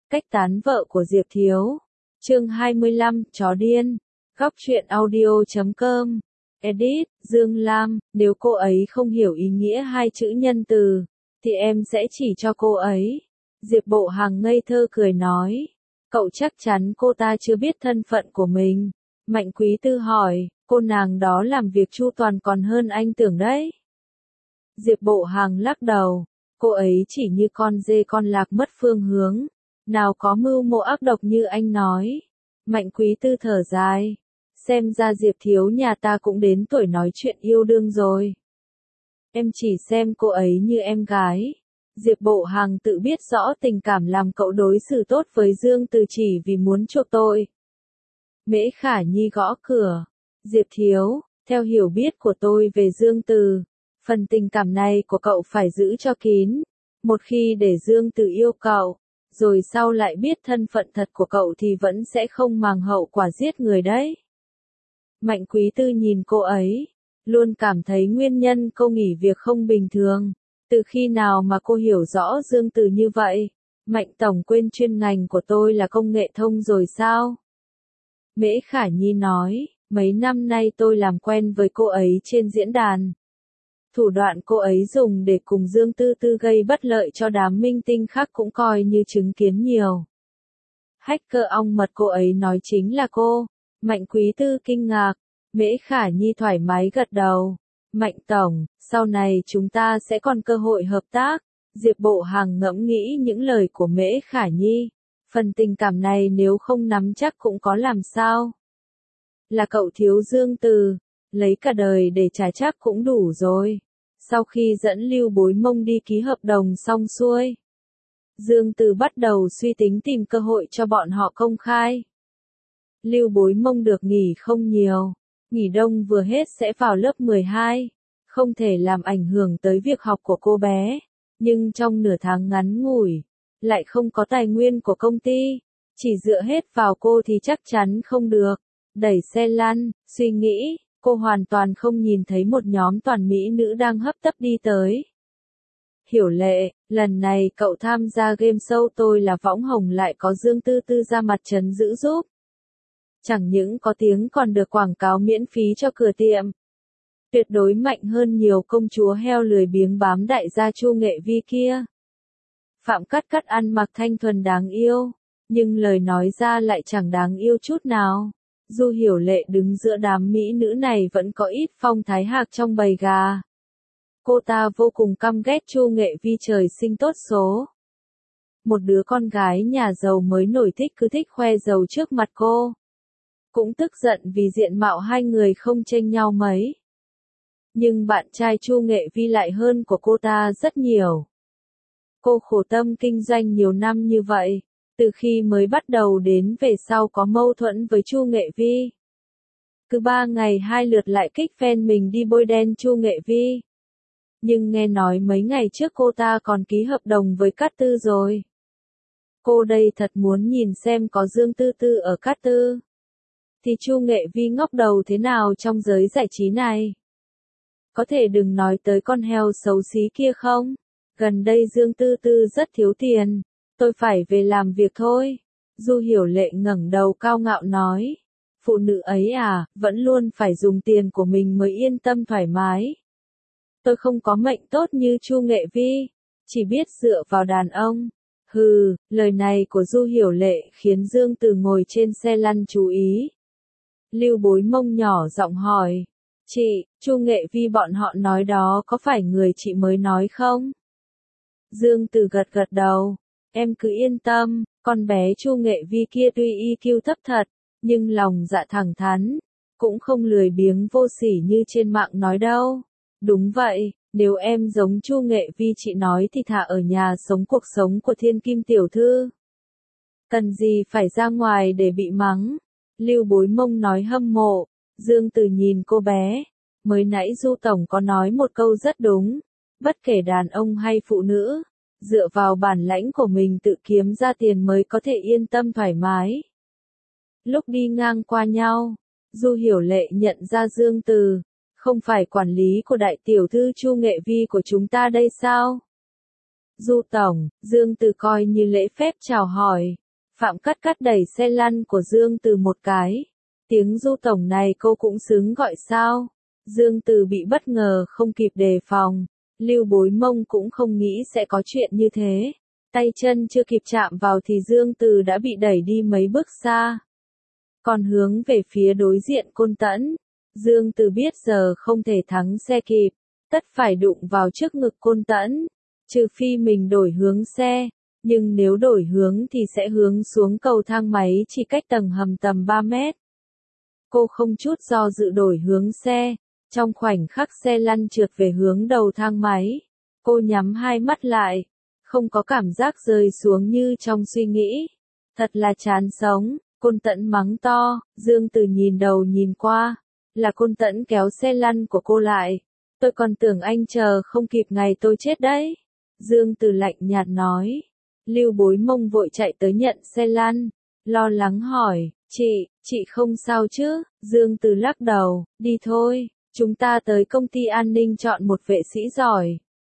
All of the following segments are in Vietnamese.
Cách tán vợ của Diệp Thiếu. Chương 25, chó điên. Góc truyện audio.com. Edit, Dương Lam, nếu cô ấy không hiểu ý nghĩa hai chữ nhân từ, thì em sẽ chỉ cho cô ấy. Diệp Bộ Hằng ngây thơ cười nói. Cậu chắc chắn cô ta chưa biết thân phận của mình. Mạnh Quý Tư hỏi, cô nàng đó làm việc chu toàn còn hơn anh tưởng đấy. Diệp Bộ Hằng lắc đầu, cô ấy chỉ như con dê con lạc mất phương hướng, nào có mưu mô ác độc như anh nói. Mạnh Quý Tư thở dài, xem ra Diệp Thiếu nhà ta cũng đến tuổi nói chuyện yêu đương rồi. Em chỉ xem cô ấy như em gái. Diệp Bộ Hằng tự biết rõ tình cảm làm cậu đối xử tốt với Dương Từ chỉ vì muốn chuộc tội. Mễ Khả Nhi gõ cửa. Diệp Thiếu, theo hiểu biết của tôi về Dương Từ, phần tình cảm này của cậu phải giữ cho kín. Một khi để Dương Từ yêu cậu, rồi sau lại biết thân phận thật của cậu thì vẫn sẽ không màng hậu quả giết người đấy. Mạnh Quý Tư nhìn cô ấy, luôn cảm thấy nguyên nhân cô nghỉ việc không bình thường. Từ khi nào mà cô hiểu rõ Dương Từ như vậy? Mạnh Tổng quên chuyên ngành của tôi là công nghệ thông rồi sao? Mễ Khả Nhi nói, mấy năm nay tôi làm quen với cô ấy trên diễn đàn. Thủ đoạn cô ấy dùng để cùng Dương Tư Tư gây bất lợi cho đám minh tinh khác cũng coi như chứng kiến nhiều. Hacker ong mật cô ấy nói chính là cô. Mạnh Quý Tư kinh ngạc. Mễ Khả Nhi thoải mái gật đầu. Mạnh Tổng, sau này chúng ta sẽ còn cơ hội hợp tác. Diệp Bộ Hằng ngẫm nghĩ những lời của Mễ Khả Nhi. Phần tình cảm này nếu không nắm chắc cũng có làm sao. Là cậu thiếu Dương Từ, lấy cả đời để trả chắc cũng đủ rồi. Sau khi dẫn Lưu Bối Mông đi ký hợp đồng xong xuôi, Dương Từ bắt đầu suy tính tìm cơ hội cho bọn họ công khai. Lưu Bối Mông được nghỉ không nhiều, nghỉ đông vừa hết sẽ vào lớp 12, không thể làm ảnh hưởng tới việc học của cô bé, nhưng trong nửa tháng ngắn ngủi, lại không có tài nguyên của công ty, chỉ dựa hết vào cô thì chắc chắn không được. Đẩy xe lăn, suy nghĩ, cô hoàn toàn không nhìn thấy một nhóm toàn mỹ nữ đang hấp tấp đi tới. Hiểu Lệ, lần này cậu tham gia game show Tôi Là Võng Hồng lại có Dương Tư Tư ra mặt trấn giữ giúp. Chẳng những có tiếng còn được quảng cáo miễn phí cho cửa tiệm. Tuyệt đối mạnh hơn nhiều công chúa heo lười biếng bám đại gia Chu Nghệ Vi kia. Phạm Cắt Cắt ăn mặc thanh thuần đáng yêu, nhưng lời nói ra lại chẳng đáng yêu chút nào. Du Hiểu Lệ đứng giữa đám mỹ nữ này vẫn có ít phong thái hạc trong bầy gà. Cô ta vô cùng căm ghét Chu Nghệ Vi trời sinh tốt số. Một đứa con gái nhà giàu mới nổi cứ thích khoe giàu trước mặt cô. Cũng tức giận vì diện mạo hai người không chênh nhau mấy. Nhưng bạn trai Chu Nghệ Vi lại hơn của cô ta rất nhiều. Cô khổ tâm kinh doanh nhiều năm như vậy. Từ khi mới bắt đầu đến về sau có mâu thuẫn với Chu Nghệ Vi. Cứ 3 ngày 2 lượt lại kích fan mình đi bôi đen Chu Nghệ Vi. Nhưng nghe nói mấy ngày trước cô ta còn ký hợp đồng với Cát Tư rồi. Cô đây thật muốn nhìn xem có Dương Tư Tư ở Cát Tư. Thì Chu Nghệ Vi ngóc đầu thế nào trong giới giải trí này? Có thể đừng nói tới con heo xấu xí kia không? Gần đây Dương Tư Tư rất thiếu tiền. Tôi phải về làm việc thôi. Du Hiểu Lệ ngẩng đầu cao ngạo nói. Phụ nữ ấy à, vẫn luôn phải dùng tiền của mình mới yên tâm thoải mái. Tôi không có mệnh tốt như Chu Nghệ Vi, chỉ biết dựa vào đàn ông. Hừ, lời này của Du Hiểu Lệ khiến Dương Từ ngồi trên xe lăn chú ý. Lưu Bối Mông nhỏ giọng hỏi. Chị, Chu Nghệ Vi bọn họ nói đó có phải người chị mới nói không? Dương Từ gật gật đầu. Em cứ yên tâm, con bé Chu Nghệ Vi kia tuy EQ thấp thật, nhưng lòng dạ thẳng thắn, cũng không lười biếng vô sỉ như trên mạng nói đâu. Đúng vậy, nếu em giống Chu Nghệ Vi chị nói thì thà ở nhà sống cuộc sống của thiên kim tiểu thư. Cần gì phải ra ngoài để bị mắng. Lưu Bối Mông nói hâm mộ. Dương Từ nhìn cô bé. Mới nãy Du Tổng có nói một câu rất đúng. Bất kể đàn ông hay phụ nữ, dựa vào bản lãnh của mình tự kiếm ra tiền mới có thể yên tâm thoải mái. Lúc đi ngang qua nhau, Du Hiểu Lệ nhận ra Dương Từ. Không phải quản lý của đại tiểu thư Chu Nghệ Vi của chúng ta đây sao? Du tổng, Dương Từ coi như lễ phép chào hỏi. Phạm Cát Cát đẩy xe lăn của Dương Từ một cái. Tiếng Du tổng này cô cũng xứng gọi sao? Dương Từ bị bất ngờ không kịp đề phòng. Lưu Bối Mông cũng không nghĩ sẽ có chuyện như thế. Tay chân chưa kịp chạm vào thì Dương Từ đã bị đẩy đi mấy bước xa. Còn hướng về phía đối diện Côn Tẫn. Dương Từ biết giờ không thể thắng xe kịp. Tất phải đụng vào trước ngực Côn Tẫn. Trừ phi mình đổi hướng xe. Nhưng nếu đổi hướng thì sẽ hướng xuống cầu thang máy chỉ cách tầng hầm tầm 3 mét. Cô không chút do dự đổi hướng xe. Trong khoảnh khắc xe lăn trượt về hướng đầu thang máy. Cô nhắm hai mắt lại. Không có cảm giác rơi xuống như trong suy nghĩ. Thật là chán sống. Côn Tẫn mắng to. Dương Từ nhìn đầu nhìn qua. Là Côn Tẫn kéo xe lăn của cô lại. Tôi còn tưởng anh chờ không kịp ngày tôi chết đấy. Dương Từ lạnh nhạt nói. Lưu Bối Mông vội chạy tới nhận xe lăn. Lo lắng hỏi. Chị không sao chứ? Dương Từ lắc đầu. Đi thôi. Chúng ta tới công ty an ninh chọn một vệ sĩ giỏi.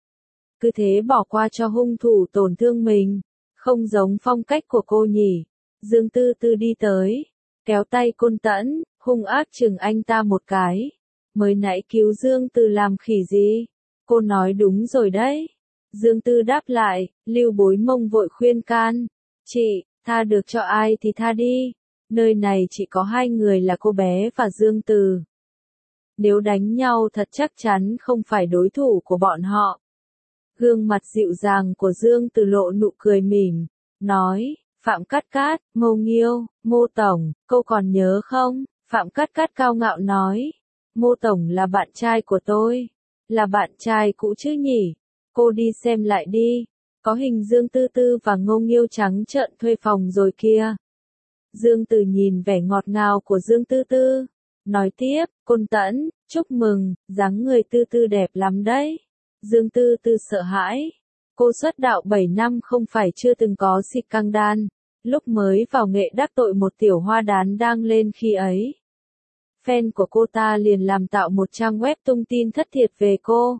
Cứ thế bỏ qua cho hung thủ tổn thương mình. Không giống phong cách của cô nhỉ. Dương Tư Tư đi tới. Kéo tay Côn Tẫn. Hung ác chừng anh ta một cái. Mới nãy cứu Dương Từ làm khỉ gì? Cô nói đúng rồi đấy. Dương Tư đáp lại. Lưu Bối Mông vội khuyên can. Chị, tha được cho ai thì tha đi. Nơi này chỉ có hai người là cô bé và Dương Từ. Nếu đánh nhau thật chắc chắn không phải đối thủ của bọn họ. Gương mặt dịu dàng của Dương Từ lộ nụ cười mỉm. Nói, Phạm Cát Cát, Ngô Nghiêu, Ngô Tổng, cô còn nhớ không? Phạm Cát Cát cao ngạo nói. Ngô Tổng là bạn trai của tôi. Là bạn trai cũ chứ nhỉ? Cô đi xem lại đi. Có hình Dương Tư Tư và Ngô Nghiêu trắng trợn thuê phòng rồi kia. Dương Từ nhìn vẻ ngọt ngào của Dương Tư Tư. Nói tiếp, Côn Tẫn, chúc mừng, dáng người Tư Tư đẹp lắm đấy. Dương Tư Tư sợ hãi. Cô xuất đạo 7 năm không phải chưa từng có xịt căng đan. Lúc mới vào nghệ đắc tội một tiểu hoa đán đang lên khi ấy. Fan của cô ta liền làm tạo một trang web tung tin thất thiệt về cô.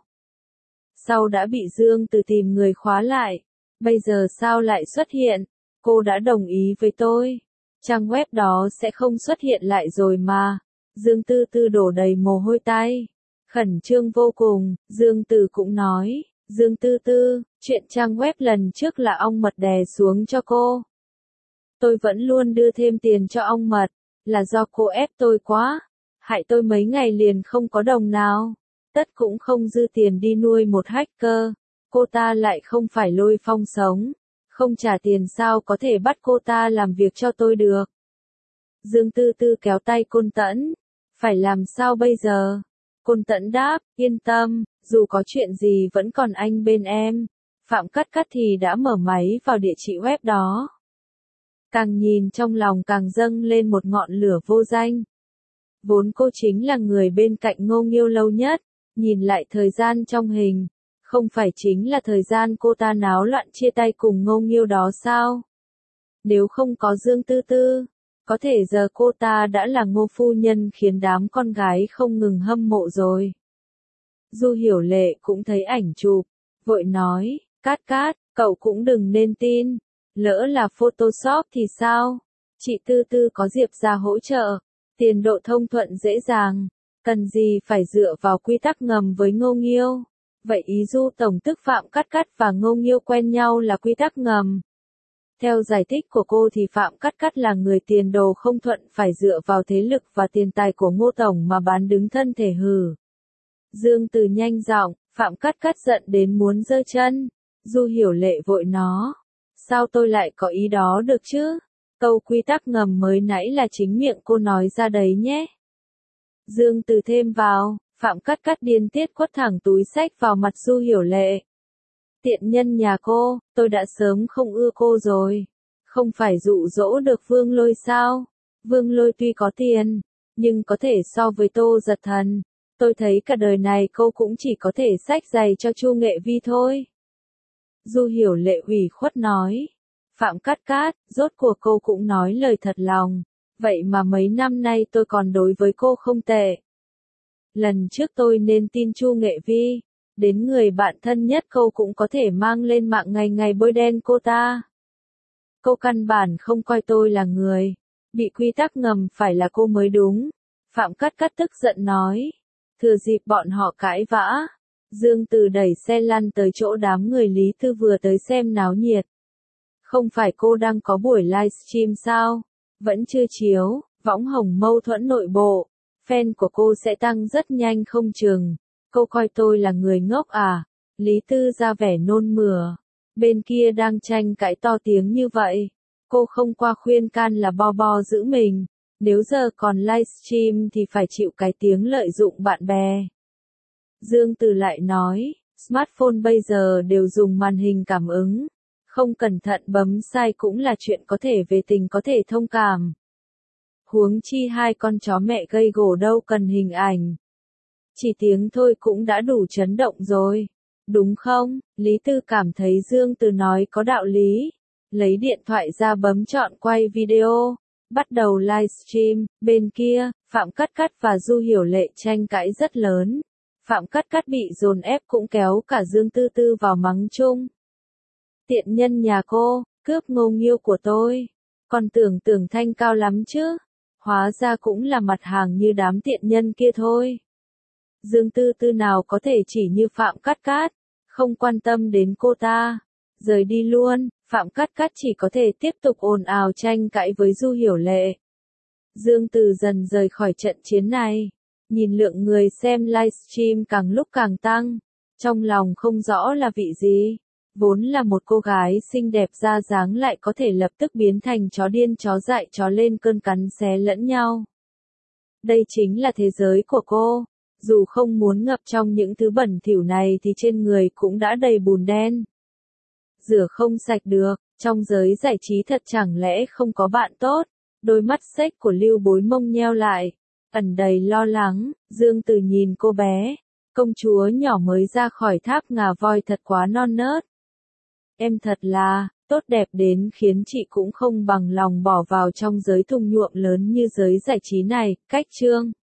Sau đã bị Dương Từ tìm người khóa lại. Bây giờ sao lại xuất hiện? Cô đã đồng ý với tôi. Trang web đó sẽ không xuất hiện lại rồi mà. Dương Tư Tư đổ đầy mồ hôi tay. Khẩn trương vô cùng, Dương Từ cũng nói. Dương Tư Tư, chuyện trang web lần trước là ong mật đè xuống cho cô. Tôi vẫn luôn đưa thêm tiền cho ong mật. Là do cô ép tôi quá. Hại tôi mấy ngày liền không có đồng nào. Tất cũng không dư tiền đi nuôi một hacker. Cô ta lại không phải Lôi Phong sống. Không trả tiền sao có thể bắt cô ta làm việc cho tôi được. Dương Tư Tư kéo tay Côn Tẫn. Phải làm sao bây giờ? Côn Tẫn đáp, yên tâm, dù có chuyện gì vẫn còn anh bên em. Phạm Cát Cát thì đã mở máy vào địa chỉ web đó. Càng nhìn trong lòng càng dâng lên một ngọn lửa vô danh. Vốn cô chính là người bên cạnh Ngô Nghiêu lâu nhất. Nhìn lại thời gian trong hình. Không phải chính là thời gian cô ta náo loạn chia tay cùng Ngô Nghiêu đó sao? Nếu không có Dương Tư Tư, có thể giờ cô ta đã là Ngô phu nhân khiến đám con gái không ngừng hâm mộ rồi. Du Hiểu Lệ cũng thấy ảnh chụp, vội nói, Cát Cát, cậu cũng đừng nên tin, lỡ là Photoshop thì sao? Chị Tư Tư có Diệp ra hỗ trợ, tiền độ thông thuận dễ dàng, cần gì phải dựa vào quy tắc ngầm với Ngô Nghiêu. Vậy ý Du Tổng tức Phạm Cát Cát và Ngô Nghiêu quen nhau là quy tắc ngầm. Theo giải thích của cô thì Phạm Cát Cát là người tiền đồ không thuận phải dựa vào thế lực và tiền tài của Ngô Tổng mà bán đứng thân thể hử. Dương Từ nhanh giọng, Phạm Cát Cát giận đến muốn giơ chân. Du Hiểu Lệ vội nó. Sao tôi lại có ý đó được chứ? Câu quy tắc ngầm mới nãy là chính miệng cô nói ra đấy nhé. Dương Từ thêm vào, Phạm Cát Cát điên tiết quất thẳng túi xách vào mặt Du Hiểu Lệ. Tiện nhân nhà cô, tôi đã sớm không ưa cô rồi. Không phải dụ dỗ được Vương Lôi sao? Vương Lôi tuy có tiền, nhưng có thể so với Tô Giật Thần. Tôi thấy cả đời này cô cũng chỉ có thể xách giày cho Chu Nghệ Vi thôi. Du Hiểu Lệ ủy khuất nói. Phạm Cát Cát, rốt cuộc cô cũng nói lời thật lòng. Vậy mà mấy năm nay tôi còn đối với cô không tệ. Lần trước tôi nên tin Chu Nghệ Vi. Đến người bạn thân nhất cô cũng có thể mang lên mạng ngày ngày bôi đen cô ta. Cô căn bản không coi tôi là người. Bị quy tắc ngầm phải là cô mới đúng. Phạm Cát Cát tức giận nói. Thừa dịp bọn họ cãi vã, Dương Từ đẩy xe lăn tới chỗ đám người Lý Tư vừa tới xem náo nhiệt. Không phải cô đang có buổi livestream sao? Vẫn chưa chiếu, võng hồng mâu thuẫn nội bộ. Fan của cô sẽ tăng rất nhanh không chừng. Cô coi tôi là người ngốc à? Lý Tư ra vẻ nôn mửa. Bên kia đang tranh cãi to tiếng như vậy. Cô không qua khuyên can là bo bo giữ mình. Nếu giờ còn livestream thì phải chịu cái tiếng lợi dụng bạn bè. Dương Từ lại nói, smartphone bây giờ đều dùng màn hình cảm ứng. Không cẩn thận bấm sai cũng là chuyện có thể về tình có thể thông cảm. Huống chi hai con chó mẹ gây gổ đâu cần hình ảnh. Chỉ tiếng thôi cũng đã đủ chấn động rồi. Đúng không? Lý Tư cảm thấy Dương Từ nói có đạo lý. Lấy điện thoại ra bấm chọn quay video. Bắt đầu livestream. Bên kia, Phạm Cát Cát và Du Hiểu Lệ tranh cãi rất lớn. Phạm Cát Cát bị dồn ép cũng kéo cả Dương Tư Tư vào mắng chung. Tiện nhân nhà cô, cướp ngô nghiêu của tôi. Còn tưởng thanh cao lắm chứ. Hóa ra cũng là mặt hàng như đám tiện nhân kia thôi. Dương Tư Tư nào có thể chỉ như Phạm Cát Cát, không quan tâm đến cô ta. Rời đi luôn, Phạm Cát Cát chỉ có thể tiếp tục ồn ào tranh cãi với Du Hiểu Lệ. Dương Từ dần rời khỏi trận chiến này. Nhìn lượng người xem livestream càng lúc càng tăng. Trong lòng không rõ là vị gì. Vốn là một cô gái xinh đẹp ra dáng lại có thể lập tức biến thành chó điên chó dại chó lên cơn cắn xé lẫn nhau. Đây chính là thế giới của cô. Dù không muốn ngập trong những thứ bẩn thỉu này thì trên người cũng đã đầy bùn đen. Rửa không sạch được, trong giới giải trí thật chẳng lẽ không có bạn tốt. Đôi mắt xếch của Lưu Bối Mông nheo lại, ẩn đầy lo lắng. Dương Từ nhìn cô bé, công chúa nhỏ mới ra khỏi tháp ngà voi thật quá non nớt. Em thật là, tốt đẹp đến khiến chị cũng không bằng lòng bỏ vào trong giới thung nhuộm lớn như giới giải trí này. Cách chương